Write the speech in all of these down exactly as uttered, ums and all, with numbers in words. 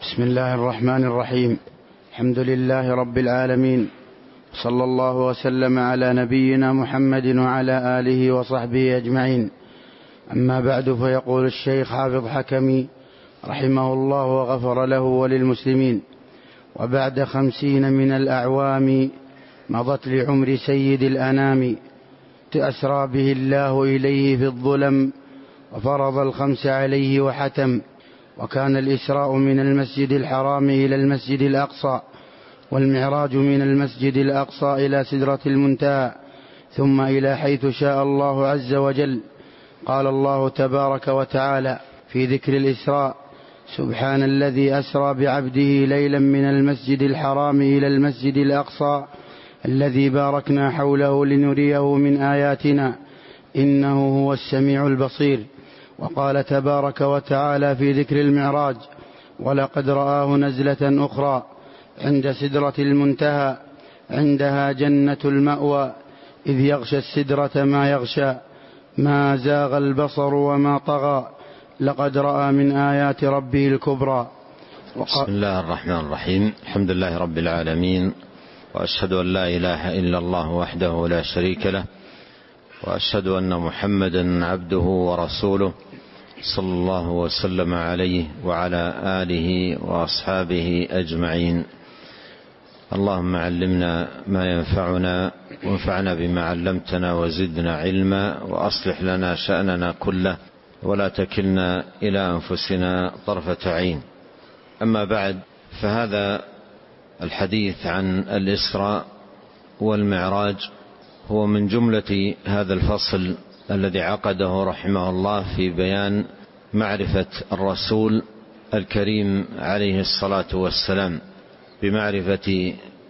بسم الله الرحمن الرحيم. الحمد لله رب العالمين، صلى الله وسلم على نبينا محمد وعلى آله وصحبه أجمعين. أما بعد، فيقول الشيخ حافظ حكمي رحمه الله وغفر له وللمسلمين: وبعد خمسين من الأعوام مضت لعمر سيد الأنام، أسرى به الله إليه في الظلم وفرض الخمس عليه وحتم. وكان الإسراء من المسجد الحرام إلى المسجد الأقصى، والمعراج من المسجد الأقصى إلى سدرة المنتهى، ثم إلى حيث شاء الله عز وجل. قال الله تبارك وتعالى في ذكر الإسراء: سبحان الذي أسرى بعبده ليلا من المسجد الحرام إلى المسجد الأقصى الذي باركنا حوله لنريه من آياتنا إنه هو السميع البصير. وقال تبارك وتعالى في ذكر المعراج: ولقد رآه نزلة أخرى عند سدرة المنتهى عندها جنة المأوى إذ يغشى السدرة ما يغشى ما زاغ البصر وما طغى لقد رأى من آيات ربه الكبرى. بسم الله الرحمن الرحيم. الحمد لله رب العالمين، وأشهد أن لا إله إلا الله وحده لا شريك له، وأشهد أن محمدا عبده ورسوله صلى الله وسلم عليه وعلى آله وأصحابه أجمعين. اللهم علمنا ما ينفعنا وانفعنا بما علمتنا وزدنا علما، وأصلح لنا شأننا كله ولا تكلنا إلى أنفسنا طرفة عين. أما بعد، فهذا الحديث عن الإسراء والمعراج هو من جملة هذا الفصل الذي عقده رحمه الله في بيان معرفة الرسول الكريم عليه الصلاة والسلام، بمعرفة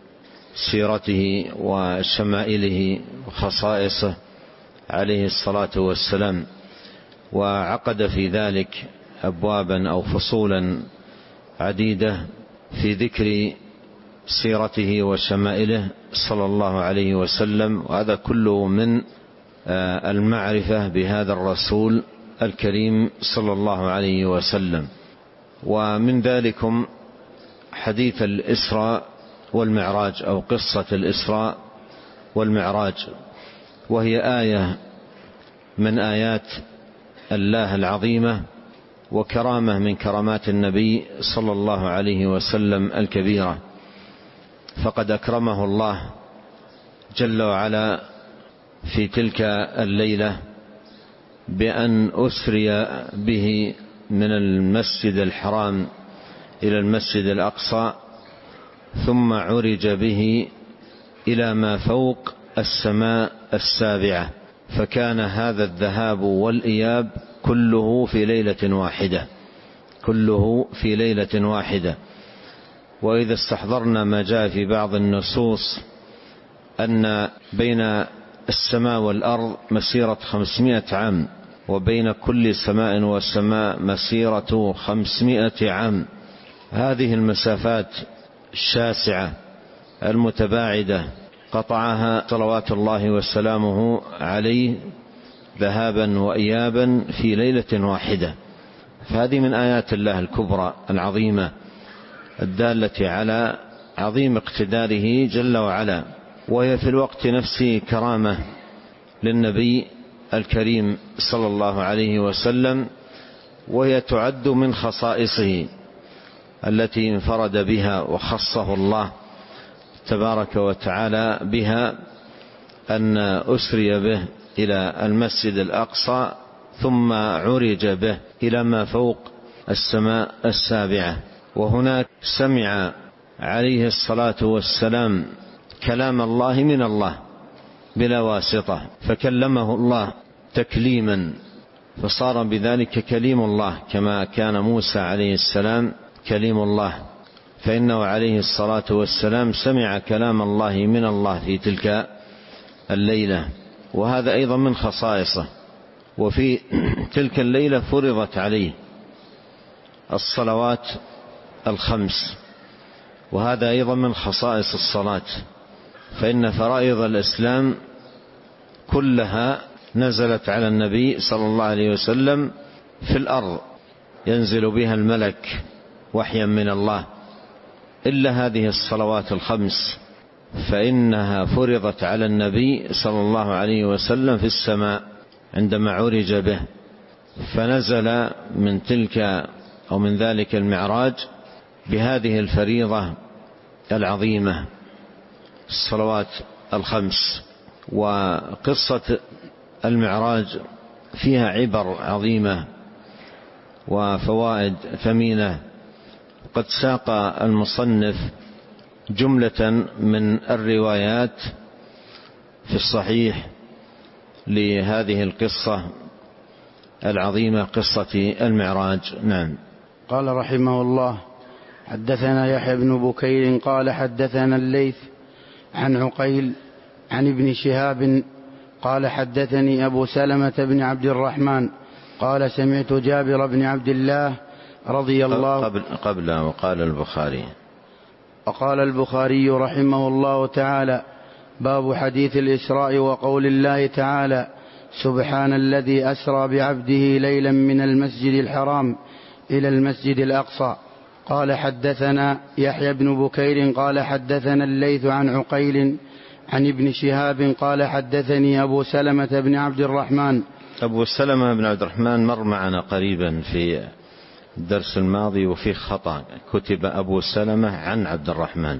سيرته وشمائله وخصائصه عليه الصلاة والسلام، وعقد في ذلك أبوابا أو فصولا عديدة في ذكر سيرته وشمائله صلى الله عليه وسلم. وهذا كله من المعرفة بهذا الرسول الكريم صلى الله عليه وسلم. ومن ذلكم حديث الإسراء والمعراج أو قصة الإسراء والمعراج، وهي آية من آيات الله العظيمة وكرامة من كرامات النبي صلى الله عليه وسلم الكبيرة. فقد أكرمه الله جل وعلا في تلك الليلة بأن أسري به من المسجد الحرام إلى المسجد الأقصى، ثم عرج به إلى ما فوق السماء السابعة، فكان هذا الذهاب والإياب كله في ليلة واحدة كله في ليلة واحدة. وإذا استحضرنا ما جاء في بعض النصوص أن بين السماء والأرض مسيرة خمسمائة عام، وبين كل سماء وسماء مسيرة خمسمائة عام، هذه المسافات الشاسعة المتباعدة قطعها صلوات الله وسلامه عليه ذهابا وإيابا في ليلة واحدة. فهذه من آيات الله الكبرى العظيمة الدالة على عظيم اقتداره جل وعلا، وهي في الوقت نفسه كرامة للنبي الكريم صلى الله عليه وسلم، وهي تعد من خصائصه التي انفرد بها وخصه الله تبارك وتعالى بها، أن أسري به إلى المسجد الأقصى ثم عرج به إلى ما فوق السماء السابعة. وهناك سمع عليه الصلاة والسلام كلام الله من الله بلا واسطة، فكلمه الله تكليما، فصار بذلك كليم الله، كما كان موسى عليه السلام كليم الله، فإنه عليه الصلاة والسلام سمع كلام الله من الله في تلك الليلة، وهذا أيضا من خصائصه. وفي تلك الليلة فرضت عليه الصلوات الخمس، وهذا أيضا من خصائص الصلاة، فإن فرائض الإسلام كلها نزلت على النبي صلى الله عليه وسلم في الأرض، ينزل بها الملك وحيا من الله، إلا هذه الصلوات الخمس فإنها فرضت على النبي صلى الله عليه وسلم في السماء عندما عرج به، فنزل من تلك أو من ذلك المعراج بهذه الفريضة العظيمة الصلوات الخمس. وقصة المعراج فيها عبر عظيمة وفوائد ثمينة. قد ساق المصنف جملة من الروايات في الصحيح لهذه القصة العظيمة، قصة المعراج. نعم. قال رحمه الله: حدثنا يحيى بن بكير قال حدثنا الليث عن عقيل عن ابن شهاب قال حدثني أبو سلمة بن عبد الرحمن قال سمعت جابر بن عبد الله رضي الله قبل, قبل وقال البخاري وقال البخاري رحمه الله تعالى: باب حديث الإسراء وقول الله تعالى: سبحان الذي أسرى بعبده ليلا من المسجد الحرام إلى المسجد الأقصى. قال حدثنا يحيى بن بكير قال حدثنا الليث عن عقيل عن ابن شهاب قال حدثني أبو سلمة بن عبد الرحمن. أبو سلمة بن عبد الرحمن مر معنا قريبا في الدرس الماضي وفيه خطأ، كتب أبو سلمة عن عبد الرحمن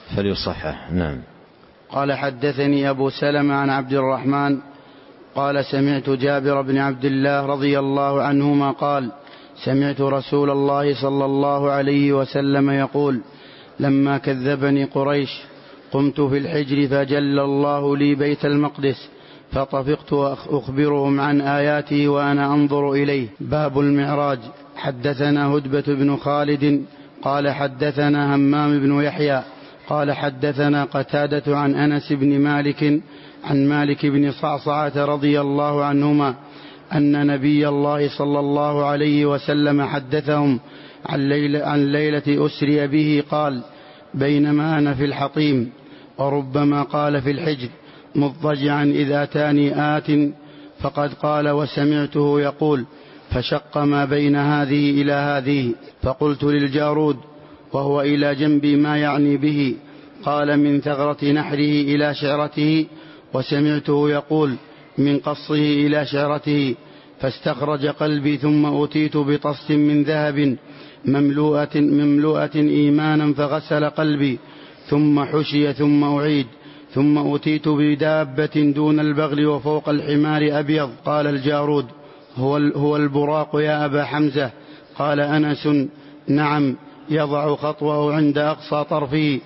فليصحح. نعم. قال حدثني أبو سلمة عن عبد الرحمن قال سمعت جابر بن عبد الله رضي الله عنهما قال سمعت رسول الله صلى الله عليه وسلم يقول: لما كذبني قريش قمت في الحجر فجل الله لي بيت المقدس فطفقت أخبرهم عن آياته وأنا أنظر إليه. باب المعراج. حدثنا هدبة بن خالد قال حدثنا همام بن يحيى قال حدثنا قتادة عن أنس بن مالك عن مالك بن صعصعة رضي الله عنهما أن نبي الله صلى الله عليه وسلم حدثهم عن ليلة, عن ليلة أسري به قال: بينما أنا في الحطيم، وربما قال في الحجر، مضطجعا إذ أتاني آت فقد قال وسمعته يقول: فشق ما بين هذه إلى هذه، فقلت للجارود وهو إلى جنبي ما يعني به، قال: من ثغرة نحره إلى شعرته، وسمعته يقول: من قصه إلى شعرته، فاستخرج قلبي ثم أتيت بطست من ذهب مملوءة, مملوءة إيمانا فغسل قلبي، ثم حشي ثم أعيد، ثم أتيت بدابة دون البغل وفوق الحمار أبيض. قال الجارود: هو, هو البراق يا أبا حمزة؟ قال أنس: نعم، يضع خطوه عند أقصى طرفه.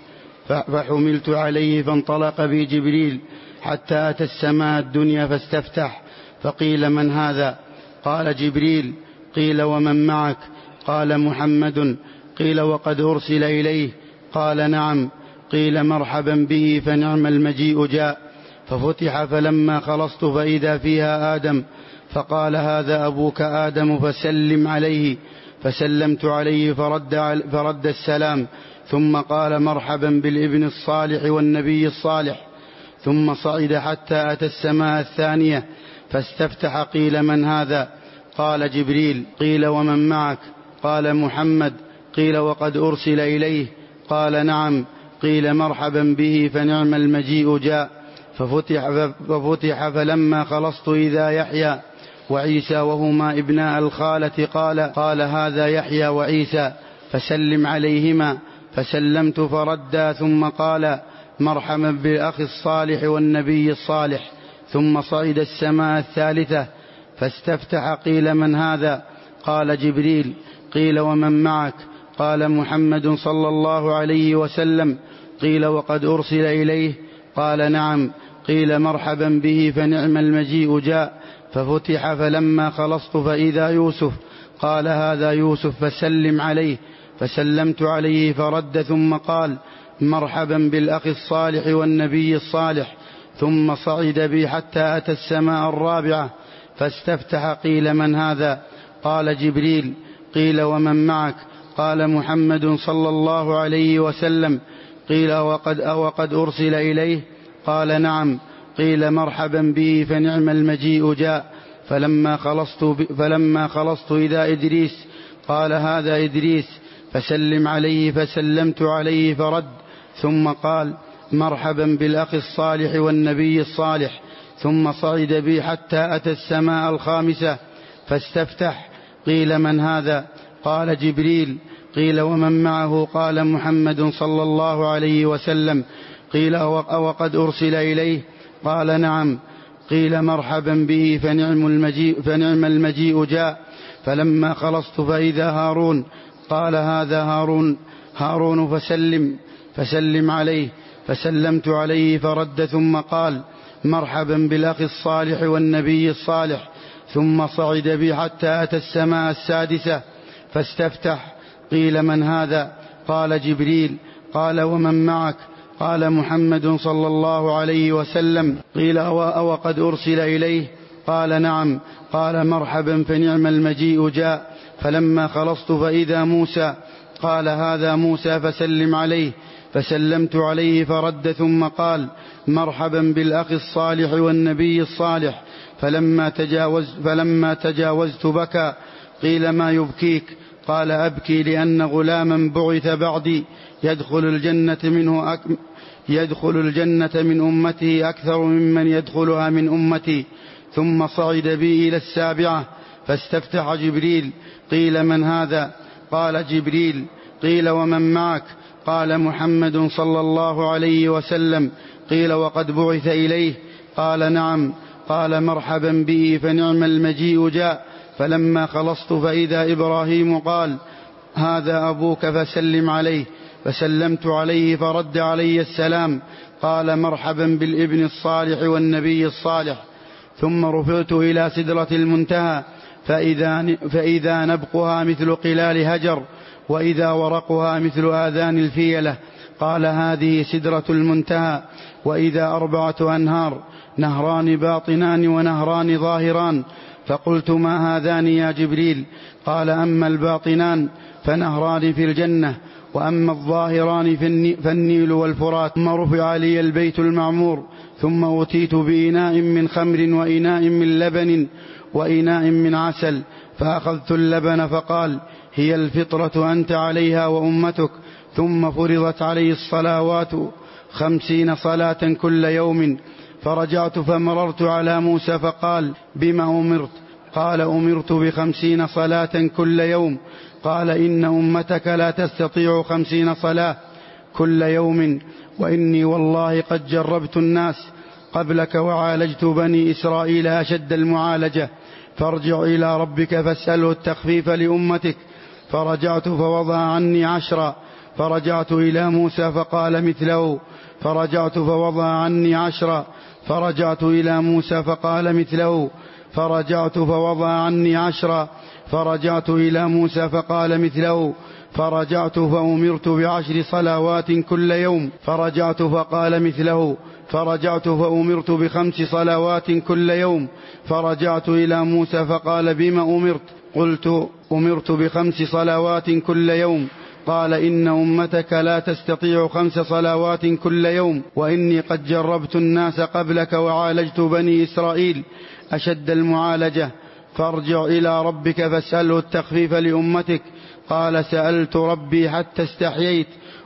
فحملت عليه فانطلق بي جبريل حتى أتى السماء الدنيا فاستفتح، فقيل: من هذا؟ قال: جبريل. قيل: ومن معك؟ قال: محمد. قيل: وقد أرسل إليه؟ قال: نعم. قيل: مرحبا به، فنعم المجيء جاء. ففتح فلما خلصت فإذا فيها آدم، فقال: هذا أبوك آدم فسلم عليه. فسلمت عليه فرد, فرد السلام، ثم قال: مرحبا بالابن الصالح والنبي الصالح. ثم صعد حتى أتى السماء الثانية فاستفتح. قيل: من هذا؟ قال: جبريل. قيل: ومن معك؟ قال: محمد. قيل: وقد أرسل إليه؟ قال: نعم. قيل: مرحبا به، فنعم المجيء جاء. ففتح, ففتح فلما خلصت إذا يحيى وعيسى وهما ابناء الخالة، قال قال هذا يحيى وعيسى، فسلم عليهما. فسلمت فردا، ثم قال: مرحبا بالأخ الصالح والنبي الصالح. ثم صعد السماء الثالثة فاستفتح. قيل: من هذا؟ قال: جبريل. قيل: ومن معك؟ قال: محمد صلى الله عليه وسلم. قيل: وقد أرسل إليه؟ قال: نعم. قيل: مرحبا به، فنعم المجيء جاء. ففتح فلما خلصت فإذا يوسف. قال: هذا يوسف، فسلم عليه. فسلمت عليه فرد، ثم قال: مرحبا بالأخ الصالح والنبي الصالح. ثم صعد بي حتى أتى السماء الرابعة فاستفتح. قيل: من هذا؟ قال: جبريل. قيل: ومن معك؟ قال: محمد صلى الله عليه وسلم. قيل: وقد, وقد أرسل إليه؟ قال: نعم. قيل: مرحبا به، فنعم المجيء جاء. فلما خلصت, فلما خلصت إذا إدريس. قال: هذا إدريس. فسلم عليه، فسلمت عليه فرد، ثم قال: مرحبا بالأخ الصالح والنبي الصالح. ثم صعد بي حتى أتى السماء الخامسة فاستفتح. قيل: من هذا؟ قال: جبريل. قيل: ومن معه؟ قال: محمد صلى الله عليه وسلم. قيل: أوقد أرسل إليه؟ قال: نعم. قيل: مرحبا به، فنعم المجيء, فنعم المجيء جاء. فلما خلصت فإذا هارون. قال: هذا هارون هارون فسلم فسلم عليه. فسلمت عليه فرد، ثم قال: مرحبا بالأخ الصالح والنبي الصالح. ثم صعد بي حتى أتى السماء السادسة فاستفتح. قيل: من هذا؟ قال: جبريل. قال: ومن معك؟ قال: محمد صلى الله عليه وسلم. قيل: أوقد أرسل إليه؟ قال: نعم. قال: مرحبا، فنعم المجيء جاء. فلما خلصت فإذا موسى. قال: هذا موسى فسلم عليه. فسلمت عليه فرد، ثم قال: مرحبا بالأخ الصالح والنبي الصالح. فلما تجاوزت, فلما تجاوزت بكى. قيل: ما يبكيك؟ قال: أبكي لأن غلاما بعث بعدي يدخل الجنة منه أك... يدخل الجنة من أمته أكثر ممن يدخلها من أمتي. ثم صعد بي إلى السابعة فاستفتح جبريل. قيل: من هذا؟ قال: جبريل. قيل: ومن معك؟ قال: محمد صلى الله عليه وسلم. قيل: وقد بعث إليه؟ قال: نعم. قال: مرحبا به، فنعم المجيء جاء. فلما خلصت فإذا إبراهيم. قال: هذا أبوك فسلم عليه. فسلمت عليه فرد علي السلام. قال: مرحبا بالابن الصالح والنبي الصالح. ثم رفعت إلى سدرة المنتهى فإذا, فإذا نبقها مثل قلال هجر، وإذا ورقها مثل آذان الفيلة. قال: هذه سدرة المنتهى. وإذا أربعة أنهار، نهران باطنان ونهران ظاهران. فقلت: ما هذان يا جبريل؟ قال: أما الباطنان فنهران في الجنة، وأما الظاهران فالنيل والفرات. ثم رفع لي البيت المعمور، ثم أوتيت بإناء من خمر وإناء من لبن وإناء من عسل. فأخذت اللبن فقال: هي الفطرة أنت عليها وأمتك. ثم فرضت علي الصلوات خمسين صلاة كل يوم. فرجعت فمررت على موسى فقال: بما أمرت؟ قال: أمرت بخمسين صلاة كل يوم. قال: إن أمتك لا تستطيع خمسين صلاة كل يوم، وإني والله قد جربت الناس قبلك وعالجت بني إسرائيل أشد المعالجة. فارجع إلى ربك فاسأله التخفيف لأمتك. فرجعت فوضع عني عشرا. فرجعت إلى موسى فقال مثله. فرجعت فوضع عني عشرا. فرجعت إلى موسى فقال مثله. فرجعت فوضع عني عشرا. فرجعت إلى موسى فقال مثله. فرجعت فأمرت بعشر صلوات كل يوم. فرجعت فقال مثله. فرجعت فأمرت بخمس صلوات كل يوم. فرجعت إلى موسى فقال: بما أمرت؟ قلت: أمرت بخمس صلوات كل يوم. قال: إن أمتك لا تستطيع خمس صلوات كل يوم، وإني قد جربت الناس قبلك وعالجت بني إسرائيل أشد المعالجة. فارجع إلى ربك فاسأله التخفيف لأمتك. قال: سألت ربي حتى استحييت،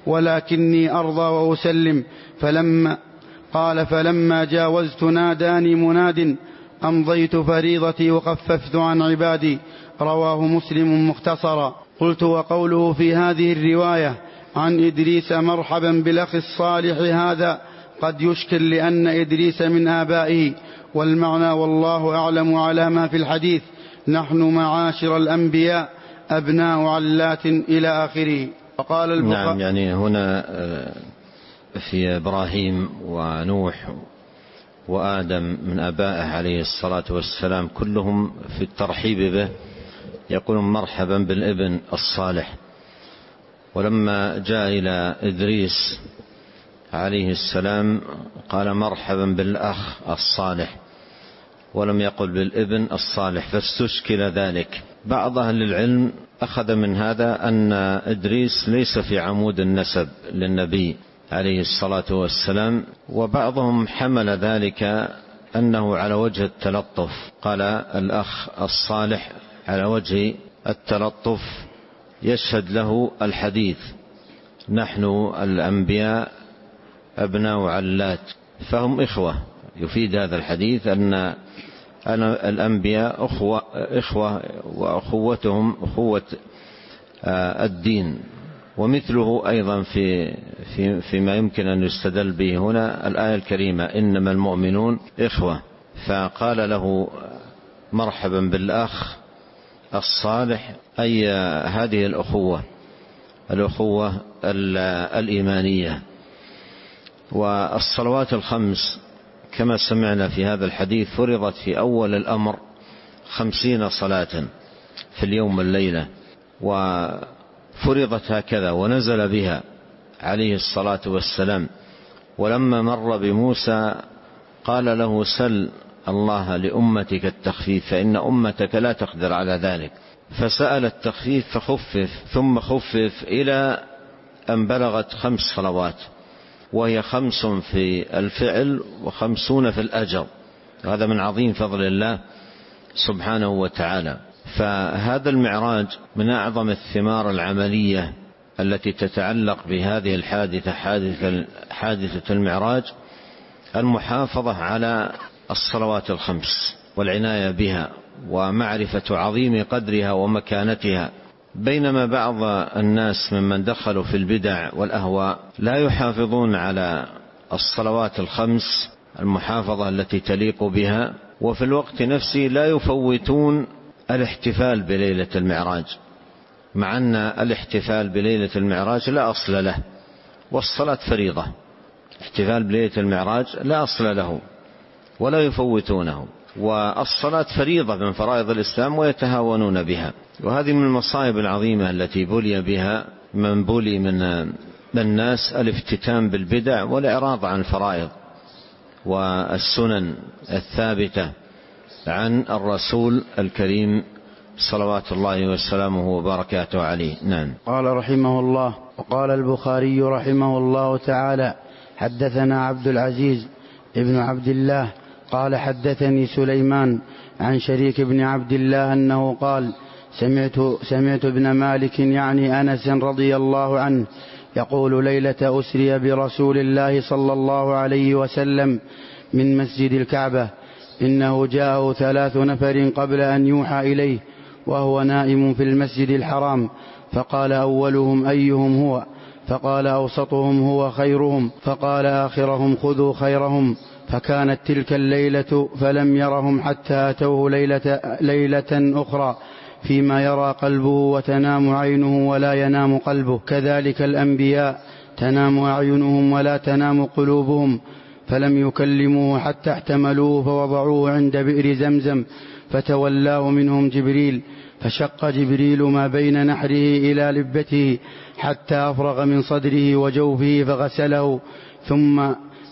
ولكني أرضى وأسلم. فلما قال: فلما جاوزت ناداني مناد: أمضيت فريضتي وخففت عن عبادي. رواه مسلم مختصرا. قلت: وقوله في هذه الرواية عن إدريس مرحبا بالأخ الصالح هذا قد يشكل، لأن إدريس من آبائه، والمعنى والله أعلم على ما في الحديث: نحن معاشر الأنبياء أبناء علات إلى آخره. وقال البخاري. نعم، يعني هنا في إبراهيم ونوح وآدم من آبائه عليه الصلاة والسلام كلهم في الترحيب به يقولون مرحبا بالابن الصالح. ولما جاء إلى إدريس عليه السلام قال: مرحبا بالأخ الصالح، ولم يقل بالابن الصالح، فاستشكل ذلك. بعض أهل العلم أخذ من هذا أن إدريس ليس في عمود النسب للنبي عليه الصلاة والسلام، وبعضهم حمل ذلك أنه على وجه التلطف، قال الأخ الصالح على وجه التلطف يشهد له الحديث: نحن الأنبياء أبناء علات، فهم إخوة. يفيد هذا الحديث أن أنا الأنبياء أخوة, إخوة وأخوتهم أخوة الدين. ومثله أيضا في في فيما يمكن أن يستدل به هنا الآية الكريمة: إنما المؤمنون إخوة. فقال له: مرحبا بالأخ الصالح، أي هذه الأخوة الأخوة الإيمانية. والصلوات الخمس كما سمعنا في هذا الحديث فرضت في أول الأمر خمسين صلاة في اليوم والليلة، وفرضت هكذا ونزل بها عليه الصلاة والسلام. ولما مر بموسى قال له: سل الله لأمتك التخفيف فإن أمتك لا تقدر على ذلك. فسأل التخفيف فخفف، ثم خفف إلى أن بلغت خمس صلوات، وهي خمس في الفعل وخمسون في الأجر. هذا من عظيم فضل الله سبحانه وتعالى. فهذا المعراج من أعظم الثمار العملية التي تتعلق بهذه الحادثة، حادثة المعراج، المحافظة على الصلوات الخمس والعناية بها ومعرفة عظيم قدرها ومكانتها. بينما بعض الناس ممن دخلوا في البدع والأهواء لا يحافظون على الصلوات الخمس المحافظة التي تليق بها، وفي الوقت نفسه لا يفوتون الاحتفال بليلة المعراج، مع أن الاحتفال بليلة المعراج لا أصل له، والصلاة فريضة. احتفال بليلة المعراج لا أصل له ولا يفوتونه، والصلاة فريضة من فرائض الإسلام ويتهاونون بها. وهذه من المصائب العظيمة التي بلي بها من بلي من الناس: الافتتان بالبدع والإعراض عن الفرائض والسنن الثابتة عن الرسول الكريم صلوات الله وسلامه وبركاته عليه. نعم. قال رحمه الله: وقال البخاري رحمه الله تعالى: حدثنا عبد العزيز ابن عبد الله قال حدثني سليمان عن شريك بن عبد الله أنه قال: سمعت, سمعت ابن مالك يعني أنس رضي الله عنه يقول: ليلة أسري برسول الله صلى الله عليه وسلم من مسجد الكعبة إنه جاءه ثلاث نفر قبل أن يوحى إليه وهو نائم في المسجد الحرام، فقال أولهم: أيهم هو؟ فقال: أوسطهم هو خيرهم، فقال آخرهم: خذوا خيرهم. فكانت تلك الليلة فلم يرهم حتى أتوه ليلة, ليلة أخرى فيما يرى قلبه وتنام عينه ولا ينام قلبه. كذلك الأنبياء تنام أعينهم ولا تنام قلوبهم. فلم يكلموه حتى احتملوه فوضعوه عند بئر زمزم، فتولاه منهم جبريل، فشق جبريل ما بين نحره إلى لبته حتى أفرغ من صدره وجوفه فغسله، ثم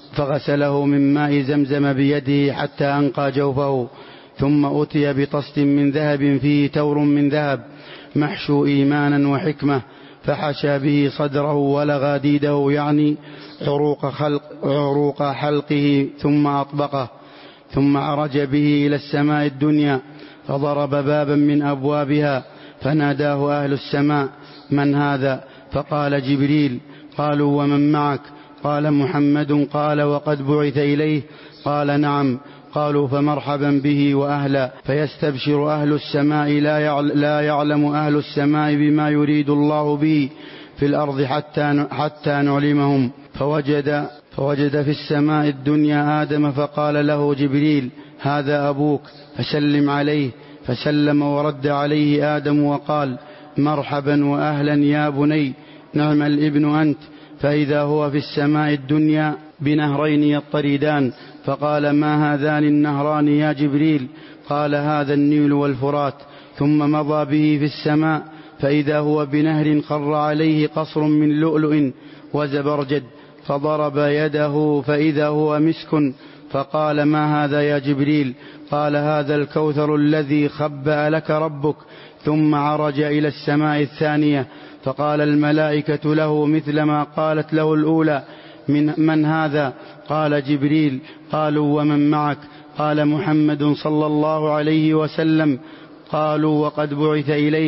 فغسله من ماء زمزم بيده حتى أنقى جوفه. ثم أتي بطست من ذهب فيه تور من ذهب محشو إيمانا وحكمة، فحشى به صدره ولغى ديده يعني عروق, خلق عروق حلقه ثم أطبقه، ثم عرج به إلى السماء الدنيا فضرب بابا من أبوابها فناداه أهل السماء: من هذا؟ فقال: جبريل. قالوا: ومن معك؟ قال: محمد. قال: وقد بعث إليه؟ قال: نعم. قالوا: فمرحبا به وأهلا. فيستبشر أهل السماء لا يعلم أهل السماء بما يريد الله به في الأرض حتى, حتى نعلمهم. فوجد, فوجد في السماء الدنيا آدم فقال له جبريل: هذا أبوك فسلم عليه. فسلم ورد عليه آدم وقال: مرحبا وأهلا يا بني، نعم الابن أنت. فإذا هو في السماء الدنيا بنهرين يضطردان، فقال: ما هذان النهران يا جبريل؟ قال: هذا النيل والفرات. ثم مضى به في السماء فإذا هو بنهر خر عليه قصر من لؤلؤ وزبرجد، فضرب يده فإذا هو مسك، فقال: ما هذا يا جبريل؟ قال: هذا الكوثر الذي خبأ لك ربك. ثم عرج إلى السماء الثانية فقال الملائكة له مثل ما قالت له الأولى: من, من هذا؟ قال: جبريل. قالوا: ومن معك؟ قال: محمد صلى الله عليه وسلم. قالوا: وقد بعث إليه؟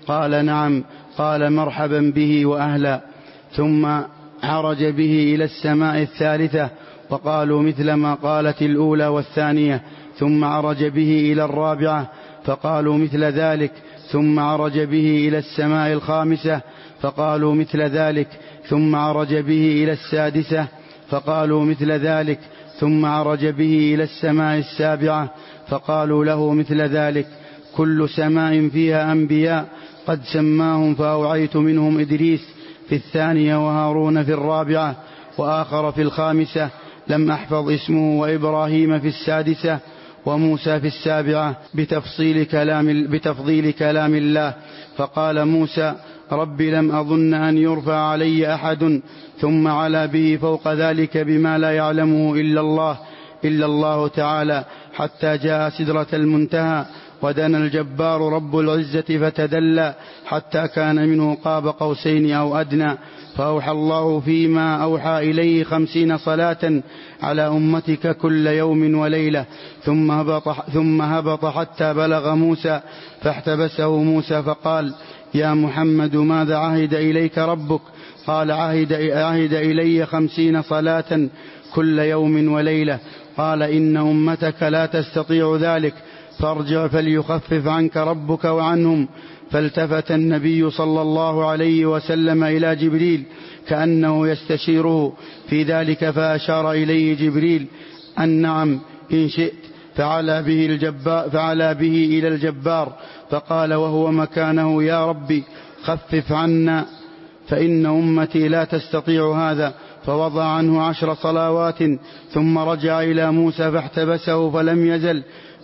قال نعم. قال مرحبا به وأهلا. ثم عرج به إلى السماء الثالثة وقالوا مثل ما قالت الأولى والثانية. ثم عرج به إلى الرابعة فقالوا مثل ذلك. ثم عرج به إلى السماء الخامسة فقالوا مثل ذلك. ثم عرج به إلى السادسة فقالوا مثل ذلك. ثم عرج به إلى السماء السابعة فقالوا له مثل ذلك. كل سماء فيها أنبياء قد سماهم، فأوعيت منهم إدريس في الثانية وهارون في الرابعة وآخر في الخامسة لم أحفظ اسمه، وإبراهيم في السادسة وموسى في السابعة بتفصيل كلام بتفضيل كلام الله. فقال موسى رب لم أظن أن يرفع علي أحد. ثم علا به فوق ذلك بما لا يعلمه إلا الله إلا الله تعالى حتى جاء سدرة المنتهى، ودنا الجبار رب العزة فتدلى حتى كان منه قاب قوسين أو أدنى. فأوحى الله فيما أوحى إليه خمسين صلاة على أمتك كل يوم وليلة. ثم هبط, ثم هبط حتى بلغ موسى فاحتبسه موسى فقال يا محمد ماذا عهد إليك ربك؟ قال عهد, عهد إلي خمسين صلاة كل يوم وليلة. قال إن أمتك لا تستطيع ذلك، فارجع فليخفف عنك ربك وعنهم. فالتفت النبي صلى الله عليه وسلم إلى جبريل كأنه يستشيره في ذلك، فأشار إليه جبريل أن نعم إن شئت. فعلى به, الجبار فعلى به إلى الجبار فقال وهو مكانه يا ربي خفف عنا فإن أمتي لا تستطيع هذا. فوضع عنه عشر صلوات. ثم رجع إلى موسى فاحتبسه، فلم يزل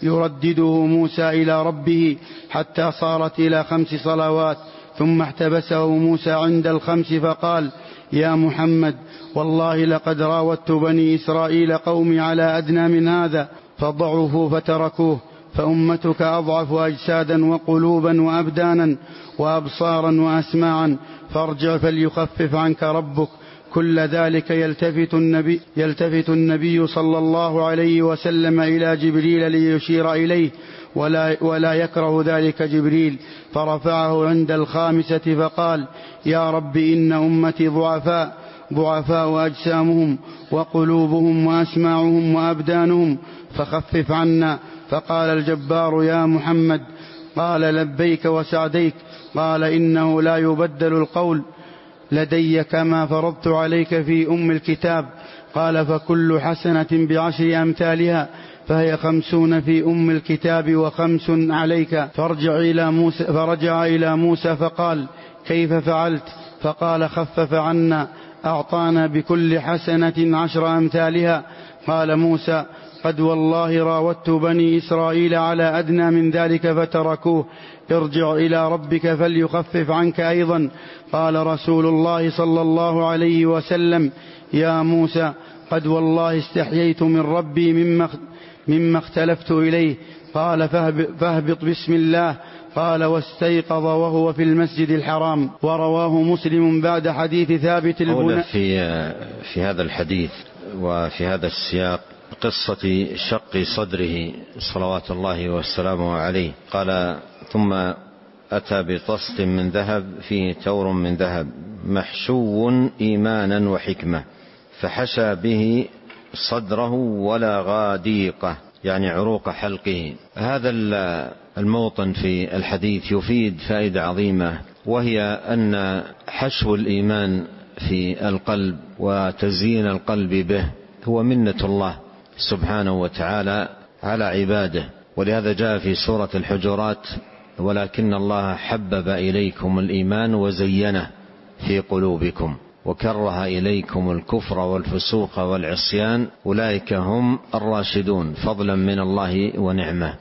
يردده موسى إلى ربه حتى صارت إلى خمس صلوات. ثم احتبسه موسى عند الخمس فقال يا محمد والله لقد راودت بني إسرائيل قومي على أدنى من هذا فضعفوا فتركوه، فأمتك أضعف أجسادا وقلوبا وأبدانا وأبصارا وأسماعا، فارجع فليخفف عنك ربك. كل ذلك يلتفت النبي, يلتفت النبي صلى الله عليه وسلم إلى جبريل ليشير إليه، ولا, ولا يكره ذلك جبريل، فرفعه عند الخامسة فقال يا رب إن أمتي ضعفاء ضعفاء أجسامهم وقلوبهم وأسماعهم وأبدانهم فخفف عنا. فقال الجبار يا محمد قال لبيك وسعديك. قال إنه لا يبدل القول لدي كما فرضت عليك في أم الكتاب. قال فكل حسنة بعشر أمثالها، فهي خمسون في أم الكتاب وخمس عليك. فرجع إلى موسى, فرجع إلى موسى فقال كيف فعلت؟ فقال خفف عنا أعطانا بكل حسنة عشر أمثالها. قال موسى قد والله راودت بني إسرائيل على أدنى من ذلك فتركوه، ارجع إلى ربك فليخفف عنك أيضا. قال رسول الله صلى الله عليه وسلم يا موسى قد والله استحييت من ربي مما, مما اختلفت إليه. قال فاهبط بسم الله. قال واستيقظ وهو في المسجد الحرام. ورواه مسلم بعد حديث ثابت البناني. في, في هذا الحديث وفي هذا السياق قصة شق صدره صلوات الله والسلام عليه. قال ثم أتى بطست من ذهب فيه تور من ذهب محشو إيمانا وحكمة، فحشى به صدره ولا غاديقه، يعني عروق حلقه. هذا الموطن في الحديث يفيد فائدة عظيمة، وهي أن حشو الإيمان في القلب وتزيين القلب به هو منة الله سبحانه وتعالى على عباده. ولهذا جاء في سورة الحجرات ولكن الله حبب إليكم الإيمان وزينه في قلوبكم وكره إليكم الكفر والفسوق والعصيان أولئك هم الراشدون فضلا من الله ونعمه.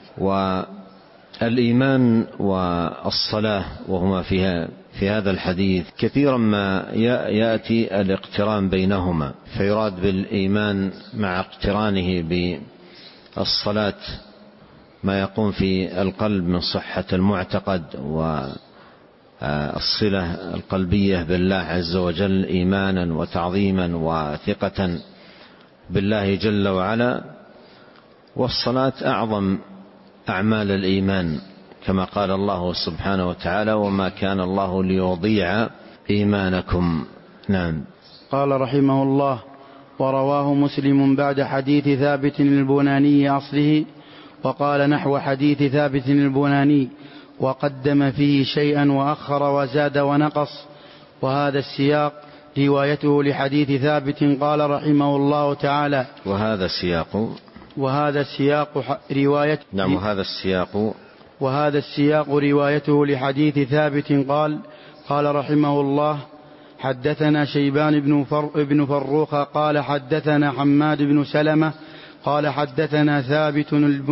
والإيمان والصلاة وهما فيها في هذا الحديث كثيرا ما يأتي الاقتران بينهما، فيراد بالإيمان مع اقترانه بالصلاة ما يقوم في القلب من صحة المعتقد والصلة القلبية بالله عز وجل إيمانا وتعظيما وثقة بالله جل وعلا. والصلاة أعظم أعمال الإيمان كما قال الله سبحانه وتعالى: وما كان الله ليضيع إيمانكم. نعم. قال رحمه الله: ورواه مسلم بعد حديث ثابت البناني أصله، وقال نحو حديث ثابت البناني، وقدم فيه شيئا وأخر وزاد ونقص. وهذا السياق روايته لحديث ثابت. قال رحمه الله تعالى: وهذا السياق وهذا السياق رواية نعم وهذا السياق وهذا السياق روايته لحديث ثابت. قال قال رحمه الله: حدثنا شيبان بن, فر بن فروخ قال حدثنا حماد بن سلمة قال حدثنا ثابت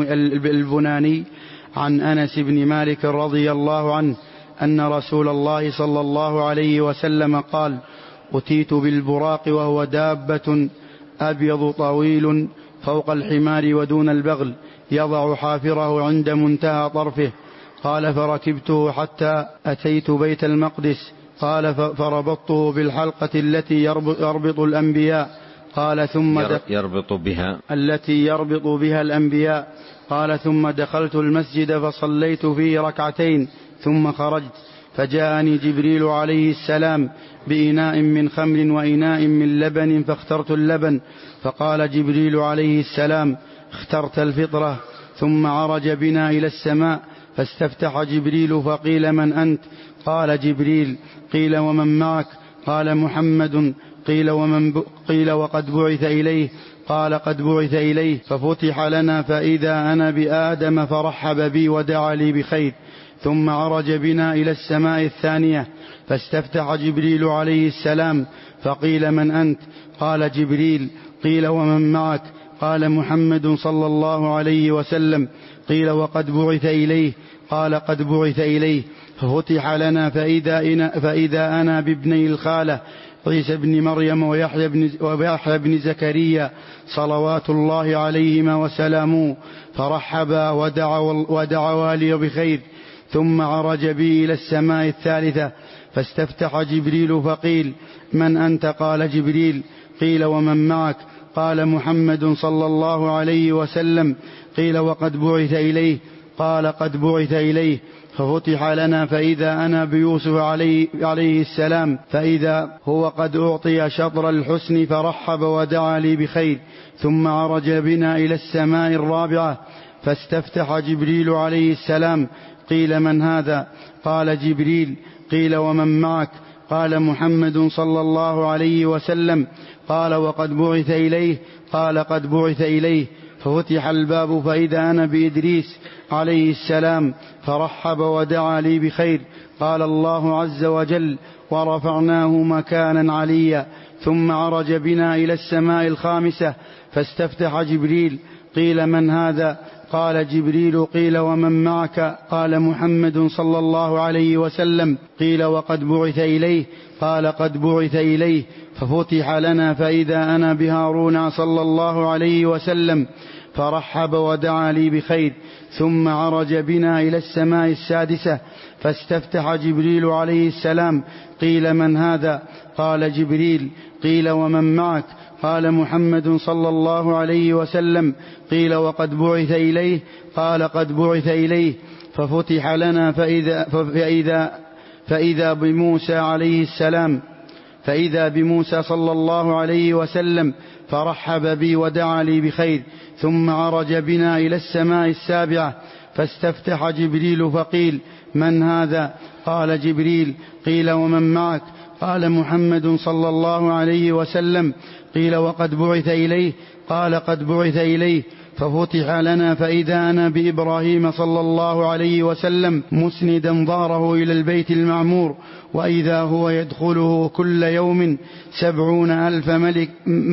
البناني عن أنس بن مالك رضي الله عنه أن رسول الله صلى الله عليه وسلم قال: أتيت بالبراق وهو دابة أبيض طويل فوق الحمار ودون البغل، يضع حافره عند منتهى طرفه. قال: فركبته حتى أتيت بيت المقدس. قال: فربطته بالحلقة التي يربط الأنبياء. قال: ثم يربط بها التي يربط بها الأنبياء. قال: ثم دخلت المسجد فصليت فيه ركعتين ثم خرجت، فجاءني جبريل عليه السلام بإناء من خمر وإناء من لبن، فاخترت اللبن. فقال جبريل عليه السلام: اخترت الفطرة. ثم عرج بنا إلى السماء، فاستفتح جبريل فقيل: من أنت؟ قال جبريل. قيل: ومن معك؟ قال: محمد. قيل: ومن ب... قيل: وقد بعث إليه؟ قال: قد بعث إليه. ففتح لنا فإذا أنا بآدم، فرحب بي ودعا لي بخير. ثم عرج بنا إلى السماء الثانية، فاستفتح جبريل عليه السلام فقيل: من أنت؟ قال جبريل. قيل: ومن معك؟ قال: محمد صلى الله عليه وسلم. قيل: وقد بعث إليه؟ قال: قد بعث إليه. ففتح لنا فإذا, فإذا أنا بابني الخالة عيسى بن مريم ويحيى بن, ويحيى بن زكريا صلوات الله عليهما وسلامه، فرحبا ودعوا, ودعوا لي بخير. ثم عرج بي إلى السماء الثالثة، فاستفتح جبريل فقيل: من أنت؟ قال جبريل. قيل: ومن معك؟ قال: محمد صلى الله عليه وسلم. قيل: وقد بعث إليه؟ قال: قد بعث إليه. ففتح لنا فإذا أنا بيوسف عليه, عليه السلام، فإذا هو قد أعطي شطر الحسن، فرحب ودعا لي بخير. ثم عرج بنا إلى السماء الرابعة، فاستفتح جبريل عليه السلام. قيل: من هذا؟ قال جبريل. قيل: ومن معك؟ قال: محمد صلى الله عليه وسلم. قال: وقد بعث إليه؟ قال: قد بعث إليه. ففتح الباب فإذا أنا بإدريس عليه السلام، فرحب ودعا لي بخير. قال الله عز وجل: ورفعناه مكانا عليا. ثم عرج بنا إلى السماء الخامسة، فاستفتح جبريل. قيل: من هذا؟ قال جبريل. قيل: ومن معك؟ قال: محمد صلى الله عليه وسلم. قيل: وقد بعث إليه؟ قال: قد بعث إليه. ففتح لنا فإذا أنا بهارون صلى الله عليه وسلم، فرحب ودعا لي بخير. ثم عرج بنا إلى السماء السادسة، فاستفتح جبريل عليه السلام. قيل: من هذا؟ قال جبريل. قيل: ومن معك؟ قال: محمد صلى الله عليه وسلم. قيل: وقد بعث إليه؟ قال: قد بعث إليه. ففتح لنا فإذا, فإذا, فإذا بموسى عليه السلام فإذا بموسى صلى الله عليه وسلم، فرحب بي ودعا لي بخير. ثم عرج بنا إلى السماء السابعة، فاستفتح جبريل فقيل: من هذا؟ قال جبريل. قيل: ومن معك؟ قال: محمد صلى الله عليه وسلم. قيل: وقد بعث إليه؟ قال: قد بعث إليه. ففتح لنا فإذا أنا بإبراهيم صلى الله عليه وسلم مسندا ظهره إلى البيت المعمور، وإذا هو يدخله كل يوم سبعون ألف ملك,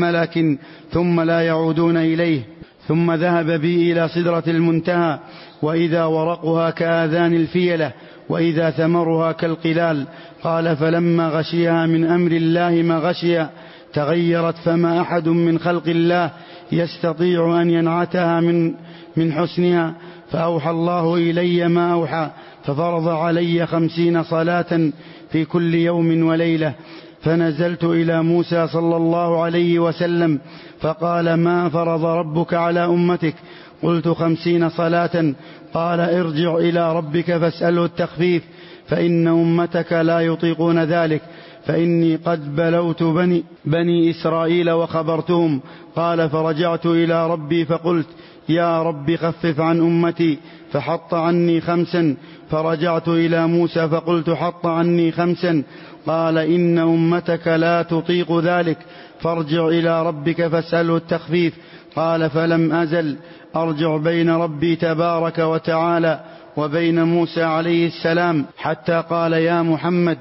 ملك ثم لا يعودون إليه. ثم ذهب بي إلى سدرة المنتهى، وإذا ورقها كآذان الفيلة، وإذا ثمرها كالقلال. قال: فلما غشيها من أمر الله ما غشي تغيرت، فما أحد من خلق الله يستطيع أن ينعتها من, من حسنها. فأوحى الله إلي ما أوحى، ففرض علي خمسين صلاة في كل يوم وليلة. فنزلت إلى موسى صلى الله عليه وسلم، فقال: ما فرض ربك على أمتك؟ قلت: خمسين صلاة. قال ارجع إلى ربك فاسأله التخفيف فإن أمتك لا يطيقون ذلك، فإني قد بلوت بني, بني إسرائيل وخبرتهم. قال فرجعت إلى ربي فقلت يا رب خفف عن أمتي، فحط عني خمسا. فرجعت إلى موسى فقلت حط عني خمسا. قال إن أمتك لا تطيق ذلك، فارجع إلى ربك فاسأله التخفيف. قال فلم أزل أرجع بين ربي تبارك وتعالى وبين موسى عليه السلام، حتى قال يا محمد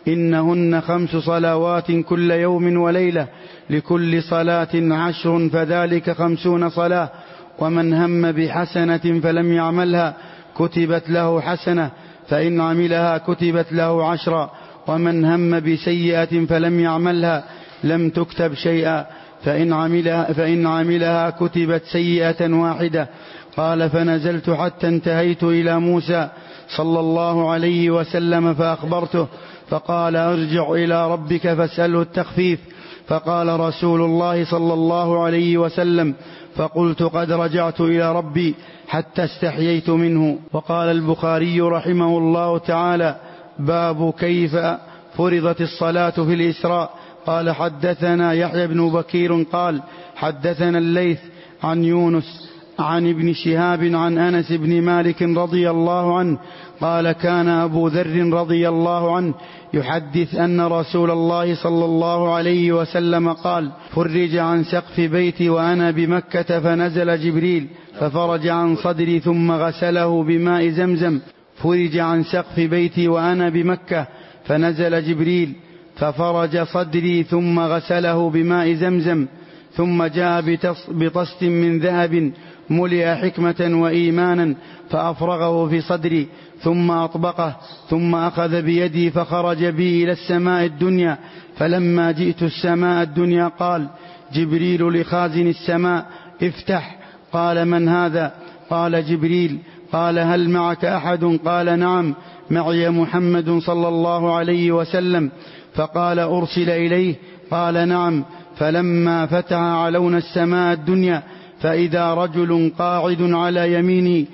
إنهن خمس صلوات كل يوم وليلة، لكل صلاة عشر، فذلك خمسون صلاة. ومن هم بحسنة فلم يعملها كتبت له حسنة، فإن عملها كتبت له عشرا. ومن هم بسيئة فلم يعملها لم تكتب شيئا، فإن عملها, فإن عملها كتبت سيئة واحدة. قال فنزلت حتى انتهيت إلى موسى صلى الله عليه وسلم فأخبرته، فقال ارجع إلى ربك فاسأله التخفيف. فقال رسول الله صلى الله عليه وسلم فقلت قد رجعت إلى ربي حتى استحييت منه. وقال البخاري رحمه الله تعالى باب كيف فرضت الصلاة في الإسراء. قال حدثنا يحيى بن بكير قال حدثنا الليث عن يونس عن ابن شهاب عن أنس بن مالك رضي الله عنه قال كان أبو ذر رضي الله عنه يحدث أن رسول الله صلى الله عليه وسلم قال فرج عن سقف بيتي وأنا بمكة فنزل جبريل ففرج عن صدري ثم غسله بماء زمزم. فرج عن سقف بيتي وأنا بمكة فنزل جبريل ففرج صدري ثم غسله بماء زمزم. ثم جاء بطست من ذهب ملئ حكمة وإيمانا فأفرغه في صدري ثم أطبقه، ثم أخذ بيدي فخرج بي إلى السماء الدنيا. فلما جئت السماء الدنيا قال جبريل لخازن السماء افتح. قال من هذا؟ قال جبريل. قال هل معك أحد؟ قال نعم معي محمد صلى الله عليه وسلم. فقال أرسل إليه؟ قال نعم. فلما فتح علونا السماء الدنيا فإذا رجل قاعد على يمينه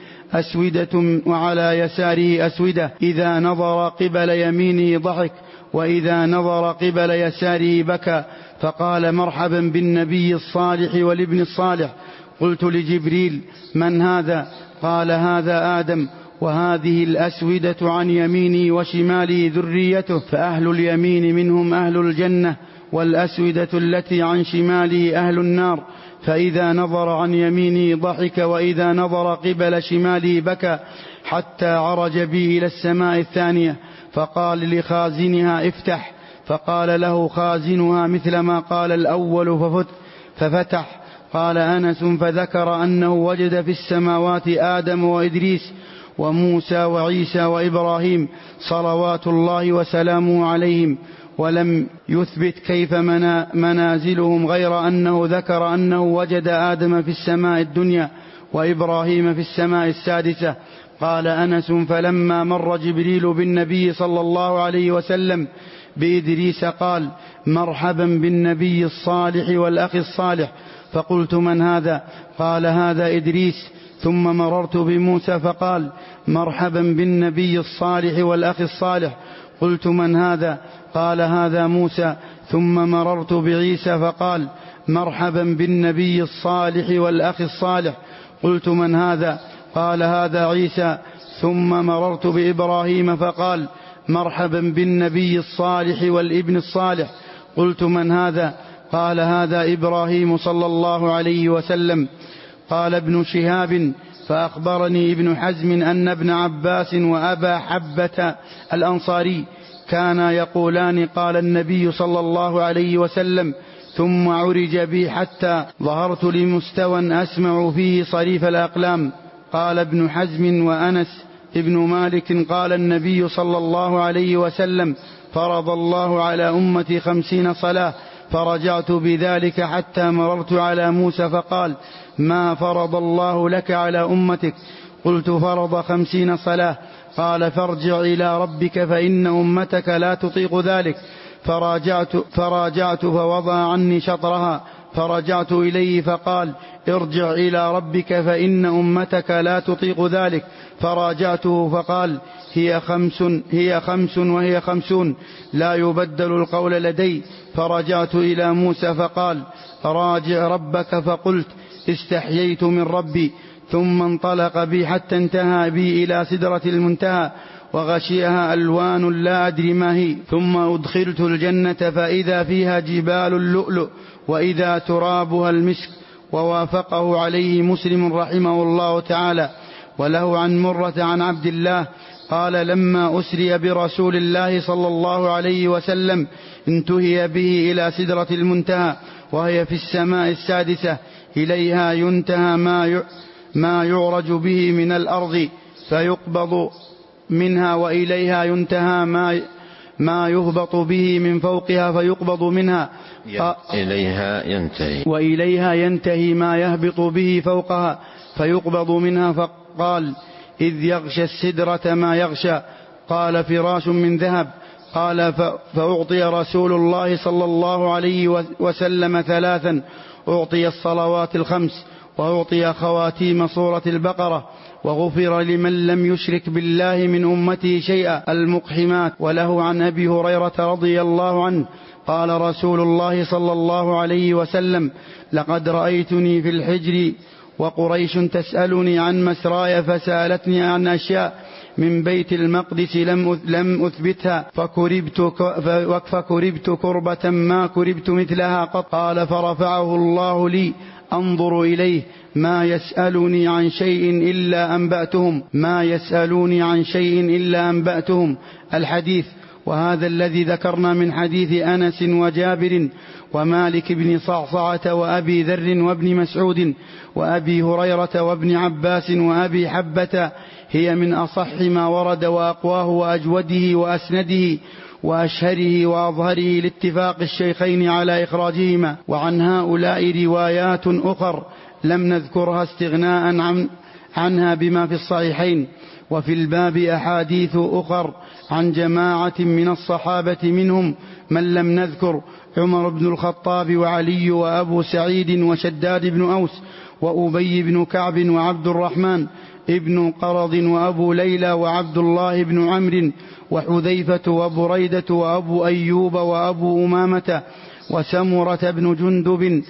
أسودة وعلى يساره أسودة، إذا نظر قبل يمينه ضحك وإذا نظر قبل يساره بكى. فقال مرحبا بالنبي الصالح والابن الصالح. قلت لجبريل من هذا؟ قال هذا آدم، وهذه الأسودة عن يمينه وشماله ذريته، فأهل اليمين منهم أهل الجنة، والأسودة التي عن شماله أهل النار. فإذا نظر عن يمينه ضحك وإذا نظر قبل شماله بكى، حتى عرج به إلى السماء الثانية فقال لخازنها افتح. فقال له خازنها مثل ما قال الأول ففتح. قال أنس فذكر أنه وجد في السماوات آدم وإدريس وموسى وعيسى وإبراهيم صلوات الله وسلامه عليهم، ولم يثبت كيف منازلهم غير أنه ذكر أنه وجد آدم في السماء الدنيا وإبراهيم في السماء السادسة. قال أنس فلما مر جبريل بالنبي صلى الله عليه وسلم بإدريس قال مرحبا بالنبي الصالح والأخ الصالح. فقلت من هذا؟ قال هذا إدريس. ثم مررت بموسى فقال مرحبا بالنبي الصالح والأخ الصالح. قلت من هذا؟ قال هذا موسى. ثم مررت بعيسى فقال مرحبا بالنبي الصالح والأخ الصالح. قلت من هذا؟ قال هذا عيسى. ثم مررت بإبراهيم فقال مرحبا بالنبي الصالح والابن الصالح. قلت من هذا؟ قال هذا إبراهيم صلى الله عليه وسلم. قال ابن شهاب فأخبرني ابن حزم أن ابن عباس وأبا حبة الأنصاري كانا يقولان قال النبي صلى الله عليه وسلم ثم عرج بي حتى ظهرت لمستوى أسمع فيه صريف الأقلام. قال ابن حزم وأنس ابن مالك قال النبي صلى الله عليه وسلم فرض الله على أمتي خمسين صلاة، فرجعت بذلك حتى مررت على موسى فقال ما فرض الله لك على أمتك؟ قلت فرض خمسين صلاة. قال فارجع إلى ربك فإن أمتك لا تطيق ذلك. فراجعت, فراجعت فوضع عني شطرها، فرجعت إليه فقال ارجع إلى ربك فإن أمتك لا تطيق ذلك. فراجعته فقال هي خمس, هي خمس وهي خمسون لا يبدل القول لدي. فرجعت إلى موسى فقال راجع ربك، فقلت استحييت من ربي. ثم انطلق بي حتى انتهى بي إلى سدرة المنتهى وغشيها ألوان لا أدري ما هي. ثم أدخلت الجنة فإذا فيها جبال اللؤلؤ وإذا ترابها المسك. ووافقه عليه مسلم رحمه الله تعالى. وله عن مرة عن عبد الله قال لما أسري برسول الله صلى الله عليه وسلم انتهي به إلى سدرة المنتهى وهي في السماء السادسة، إليها ينتهى ما ما يعرج به من الأرض فيقبض منها، وإليها ينتهى ما ما يهبط به من فوقها فيقبض منها، إليها ينتهي وإليها ينتهي ما يهبط به فوقها فيقبض منها. فقال إذ يغشى السدرة ما يغشى. قال فراش من ذهب. قال فأعطي رسول الله صلى الله عليه وسلم ثلاثا، أعطي الصلوات الخمس، وأعطي خواتيم سورة البقرة، وغفر لمن لم يشرك بالله من أمته شيئا المقحمات. وله عن أبي هريرة رضي الله عنه قال رسول الله صلى الله عليه وسلم لقد رأيتني في الحجر وقريش تسألني عن مسراي فسألتني عن أشياء من بيت المقدس لم أثبتها فكربت, فكربت كربة ما كربت مثلها قط. قال فرفعه الله لي أنظر إليه ما يسألني عن شيء إلا أنبأتهم ما يسألوني عن شيء إلا أنبأتهم. الحديث. وهذا الذي ذكرنا من حديث أنس وجابر ومالك بن صعصعة وأبي ذر وابن مسعود وأبي هريرة وابن عباس وأبي حبة هي من أصح ما ورد وأقواه وأجوده وأسنده وأشهره وأظهره لاتفاق الشيخين على إخراجهما. وعن هؤلاء روايات أخر لم نذكرها استغناء عن عنها بما في الصحيحين. وفي الباب أحاديث أخر عن جماعة من الصحابة منهم من لم نذكر: عمر بن الخطاب وعلي وأبو سعيد وشداد بن أوس وأبي بن كعب وعبد الرحمن ابن قرض وأبو ليلى وعبد الله بن عمرو وحذيفة وبريدة وأبو أيوب وأبو أمامة وسمرة بن جندب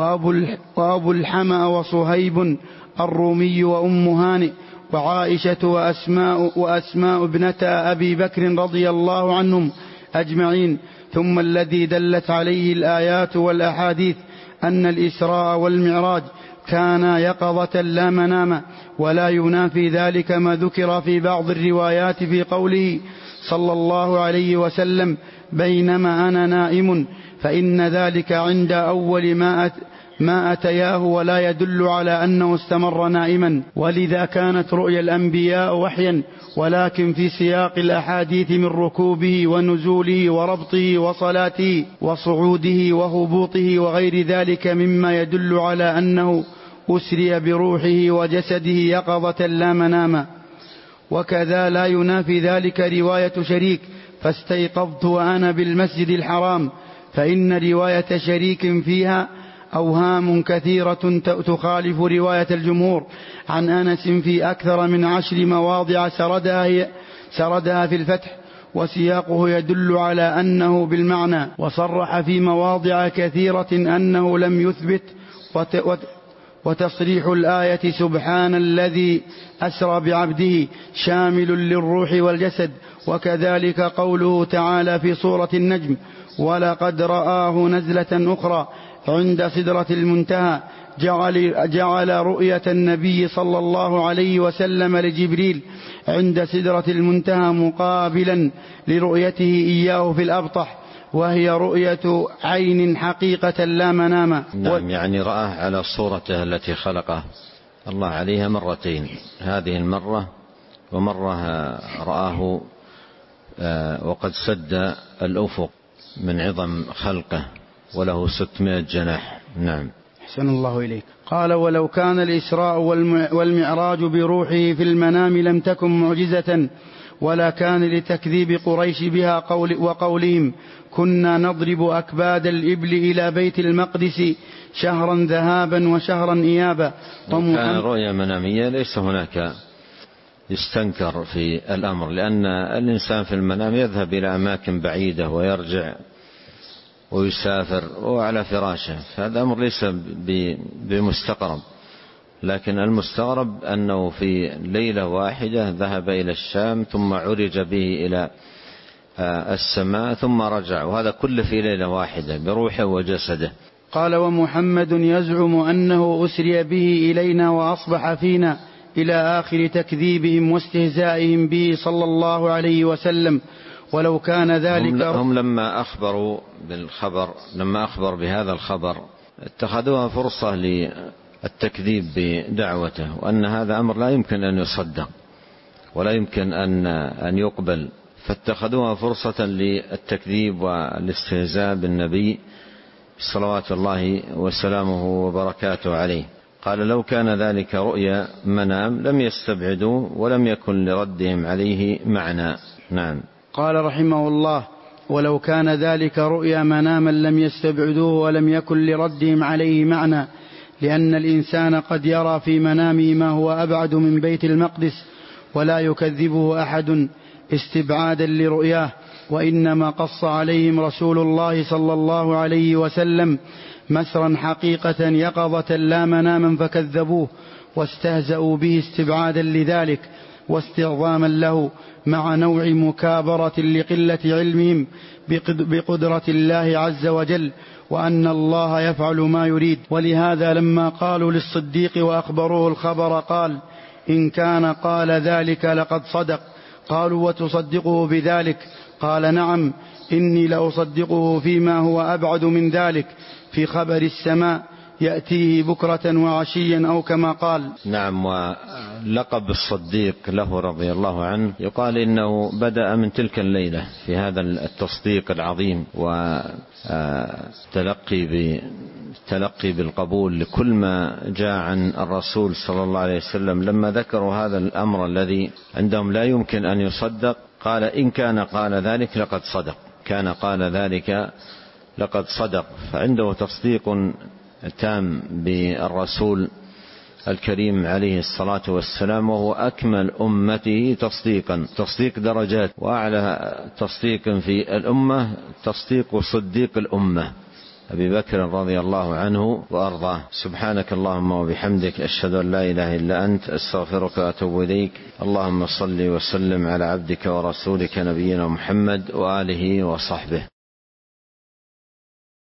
وأبو الحمى وصهيب الرومي وأم هانئ وعائشة وأسماء, وأسماء ابنتا أبي بكر رضي الله عنهم أجمعين. ثم الذي دلت عليه الآيات والأحاديث أن الإسراء والمعراج كانا يقظة لا مناما، ولا ينافي ذلك ما ذكر في بعض الروايات في قوله صلى الله عليه وسلم: بينما أنا نائم، فإن ذلك عند أول ما, أت ما أتياه، ولا يدل على أنه استمر نائما. ولذا كانت رؤيا الأنبياء وحيا، ولكن في سياق الأحاديث من ركوبه ونزوله وربطه وصلاته وصعوده وهبوطه وغير ذلك مما يدل على أنه أسري بروحه وجسده يقظة لا مناما. وكذا لا ينافي ذلك رواية شريك: فاستيقظت وأنا بالمسجد الحرام، فإن رواية شريك فيها أوهام كثيرة تخالف رواية الجمهور عن أنس في أكثر من عشر مواضع سردها, سردها في الفتح، وسياقه يدل على أنه بالمعنى. وصرح في مواضع كثيرة أنه لم يثبت. وتصريح الآية سبحان الذي أسرى بعبده شامل للروح والجسد. وكذلك قوله تعالى في سورة النجم: ولقد رآه نزلة أخرى عند سدرة المنتهى. جعل, جعل رؤية النبي صلى الله عليه وسلم لجبريل عند سدرة المنتهى مقابلا لرؤيته إياه في الأبطح، وهي رؤية عين حقيقة لا منام. نعم، يعني رآه على صورته التي خلقه الله عليها مرتين، هذه المرة ومرة رآه وقد سد الأفق من عظم خلقه وله ستمائة جناح. نعم. أحسن الله إليك. قال: ولو كان الإسراء والمعراج بروحه في المنام لم تكن معجزة، ولا كان لتكذيب قريش بها قول وقولهم: كنا نضرب أكباد الإبل إلى بيت المقدس شهرا ذهابا وشهرا إيابا. كان رؤيا منامية ليس هناك يستنكر في الأمر، لأن الإنسان في المنام يذهب إلى أماكن بعيدة ويرجع ويسافر وعلى فراشه، فهذا أمر ليس بمستغرب. لكن المستغرب أنه في ليلة واحدة ذهب إلى الشام ثم عرج به إلى السماء ثم رجع، وهذا كله في ليلة واحدة بروحه وجسده. قال: ومحمد يزعم أنه أسري به إلينا وأصبح فينا، إلى آخر تكذيبهم واستهزائهم به صلى الله عليه وسلم. ولو كان ذلك هم, هم لما أخبروا بالخبر لما أخبر بهذا الخبر اتخذوها فرصة للتكذيب بدعوته، وأن هذا أمر لا يمكن أن يصدق ولا يمكن أن أن يقبل، فاتخذوها فرصة للتكذيب والاستهزاء بالنبي صلوات الله وسلامه وبركاته عليه. قال: لو كان ذلك رؤيا منام لم يستبعدوا ولم يكن لردهم عليه معنى. نعم. قال رحمه الله: ولو كان ذلك رؤيا مناما لم يستبعدوه ولم يكن لردهم عليه معنى، لأن الإنسان قد يرى في منامه ما هو أبعد من بيت المقدس ولا يكذبه أحد استبعادا لرؤياه، وإنما قص عليهم رسول الله صلى الله عليه وسلم مسرا حقيقة يقظة لا مناما فكذبوه واستهزأوا به استبعادا لذلك واستعظاما له، مع نوع مكابرة لقلة علمهم بقدرة الله عز وجل وأن الله يفعل ما يريد. ولهذا لما قالوا للصديق وأخبروه الخبر قال: إن كان قال ذلك لقد صدق. قالوا: وتصدقه بذلك؟ قال: نعم، إني لأصدقه فيما هو أبعد من ذلك، في خبر السماء يأتيه بكرة وعشيا، أو كما قال. نعم. ولقب الصديق له رضي الله عنه يقال إنه بدأ من تلك الليلة في هذا التصديق العظيم وتلقي تلقي بالقبول لكل ما جاء عن الرسول صلى الله عليه وسلم. لما ذكروا هذا الأمر الذي عندهم لا يمكن أن يصدق قال: إن كان قال ذلك لقد صدق. كان قال ذلك لقد صدق. فعنده تصديق تام بالرسول الكريم عليه الصلاة والسلام، وهو أكمل أمته تصديقا، تصديق درجات، وأعلى تصديق في الأمة تصديق صديق الأمة أبي بكر رضي الله عنه وأرضاه. سبحانك اللهم وبحمدك، أشهد أن لا إله إلا أنت، أستغفرك وأتوب إليك. اللهم صل وسلم على عبدك ورسولك نبينا محمد وآله وصحبه.